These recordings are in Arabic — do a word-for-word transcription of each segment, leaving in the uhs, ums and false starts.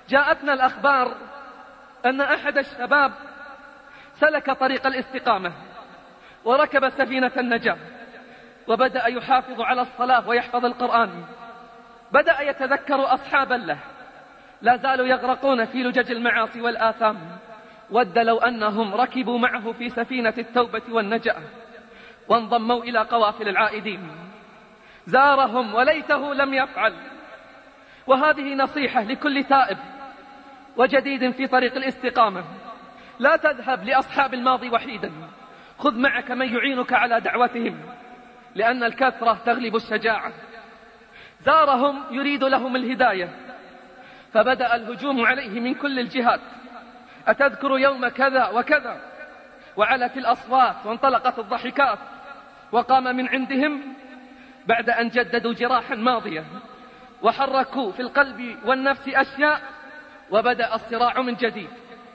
جاءتنا الأخبار أن أحد الشباب سلك طريق الاستقامة وركب سفينة النجاة وبدأ يحافظ على الصلاة ويحفظ القرآن. بدأ يتذكر أصحابا له لا زالوا يغرقون في لجج المعاصي والآثام. ود لو أنهم ركبوا معه في سفينة التوبة والنجاة وانضموا إلى قوافل العائدين. زارهم وليته لم يفعل. وهذه نصيحة لكل تائب وجديد في طريق الاستقامة: لا تذهب لأصحاب الماضي وحيدا، خذ معك من يعينك على دعوتهم، لأن الكثرة تغلب الشجاعة. زارهم يريد لهم الهداية، فبدأ الهجوم عليه من كل الجهات: أتذكر يوم كذا وكذا؟ وعلت الأصوات وانطلقت الضحكات. وقام من عندهم بعد أن جددوا جراحا ماضية وحركوا في القلب والنفس أشياء، وبدأ الصراع من جديد.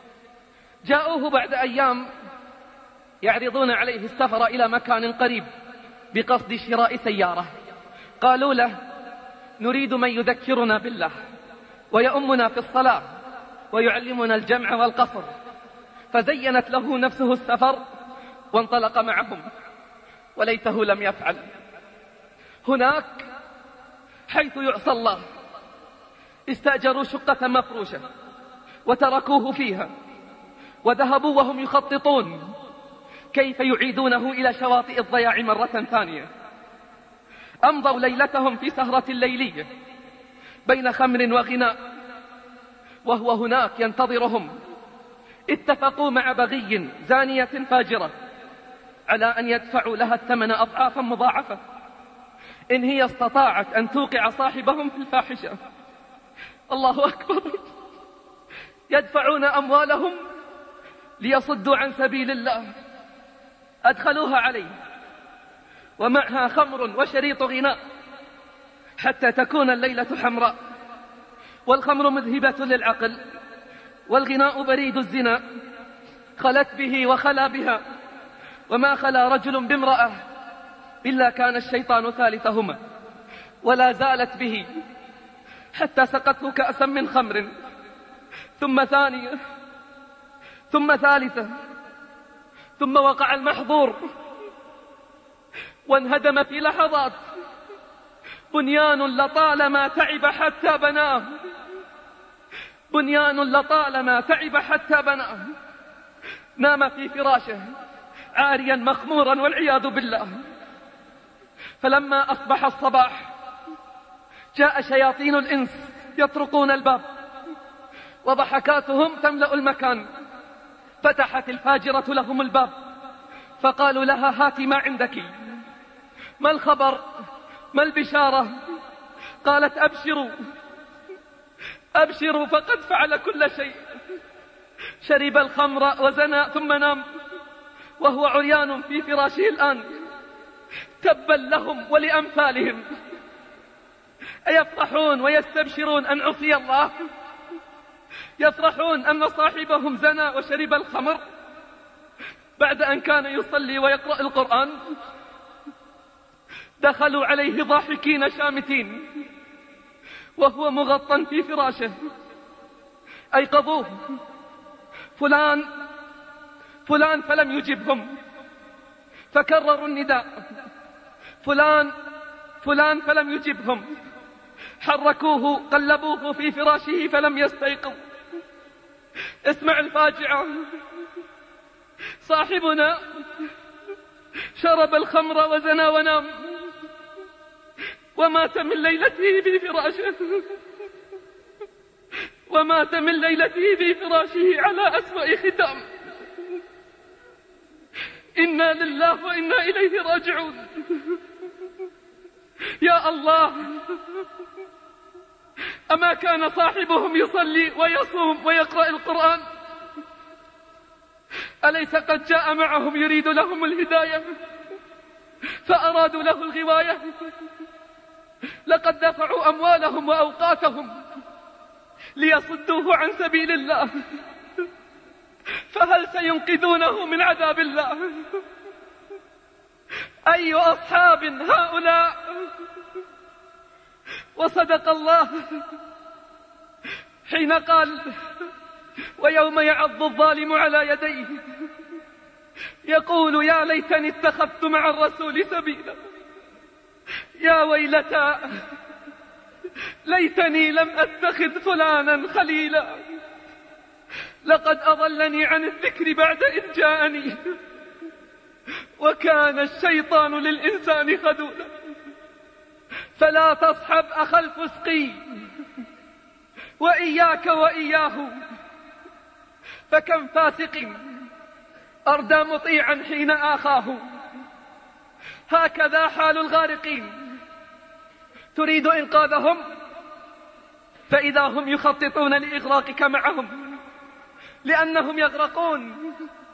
جاءوه بعد أيام يعرضون عليه السفر إلى مكان قريب بقصد شراء سيارة. قالوا له: نريد من يذكرنا بالله ويؤمنا في الصلاة ويعلمنا الجمع والقصر. فزينت له نفسه السفر وانطلق معهم، وليته لم يفعل. هناك حيث يعصى الله استأجروا شقة مفروشة وتركوه فيها، وذهبوا وهم يخططون كيف يعيدونه إلى شواطئ الضياع مرة ثانية. أمضوا ليلتهم في سهرة ليلية بين خمر وغناء، وهو هناك ينتظرهم. اتفقوا مع بغي زانية فاجرة على أن يدفعوا لها الثمن أضعافا مضاعفة إن هي استطاعت أن توقع صاحبهم في الفاحشة. الله أكبر! يدفعون أموالهم ليصدوا عن سبيل الله. أدخلوها عليه ومعها خمر وشريط غناء حتى تكون الليلة حمراء، والخمر مذهبة للعقل، والغناء بريد الزنا. خلت به وخلا بها، وما خلا رجل بامرأة إلا كان الشيطان ثالثهما. ولا زالت به حتى سقته كأسا من خمر، ثم ثانية، ثم ثالثة، ثم وقع المحظور وانهدم في لحظات. بنيان لطالما تعب حتى بناه، بنيان لطالما تعب حتى بناه. نام في فراشه عاريا مخمورا والعياذ بالله. فلما أصبح الصباح جاء شياطين الإنس يطرقون الباب وضحكاتهم تملأ المكان. فتحت الفاجرة لهم الباب فقالوا لها: هاتي ما عندك، ما الخبر، ما البشارة؟ قالت: أبشروا أبشروا فقد فعل كل شيء. شرب الخمر وزنى ثم نام وهو عريان في فراشه الآن. تبا لهم ولأمثالهم. أيفرحون ويستبشرون أن عصي الله؟ يفرحون أن صاحبهم زنى وشرب الخمر بعد أن كان يصلي ويقرأ القرآن؟ دخلوا عليه ضاحكين شامتين وهو مغطى في فراشه. أيقظوه: فلان فلان، فلم يجبهم. فكرروا النداء: فلان فلان، فلم يجبهم. حركوه قلبوه في فراشه فلم يستيقظ. اسمع الفاجعة: صاحبنا شرب الخمر وزنى ونام ومات من ليلته في فراشه، ومات من ليلته في فراشه على أسوأ ختام. إنا لله وإنا إليه راجعون. يا الله، أما كان صاحبهم يصلي ويصوم ويقرأ القرآن؟ أليس قد جاء معهم يريد لهم الهداية فأرادوا له الغواية؟ لقد دفعوا أموالهم وأوقاتهم ليصدوه عن سبيل الله، فهل سينقذونه من عذاب الله؟ أي أصحاب هؤلاء؟ وصدق الله: حين قال: ويوم يعض الظالم على يديه يقول يا ليتني اتخذت مع الرسول سبيلا، يا ويلتى ليتني لم أتخذ فلانا خليلا، لقد أضلني عن الذكر بعد إذ جاءني، وكان الشيطان للإنسان خذولا. فلا تصحب أخا الفسق وإياك وإياه، فكم فاسق أردى مطيعا حين آخاه. هكذا حال الغارقين، تريد إنقاذهم فإذا هم يخططون لإغراقك معهم، لأنهم يغرقون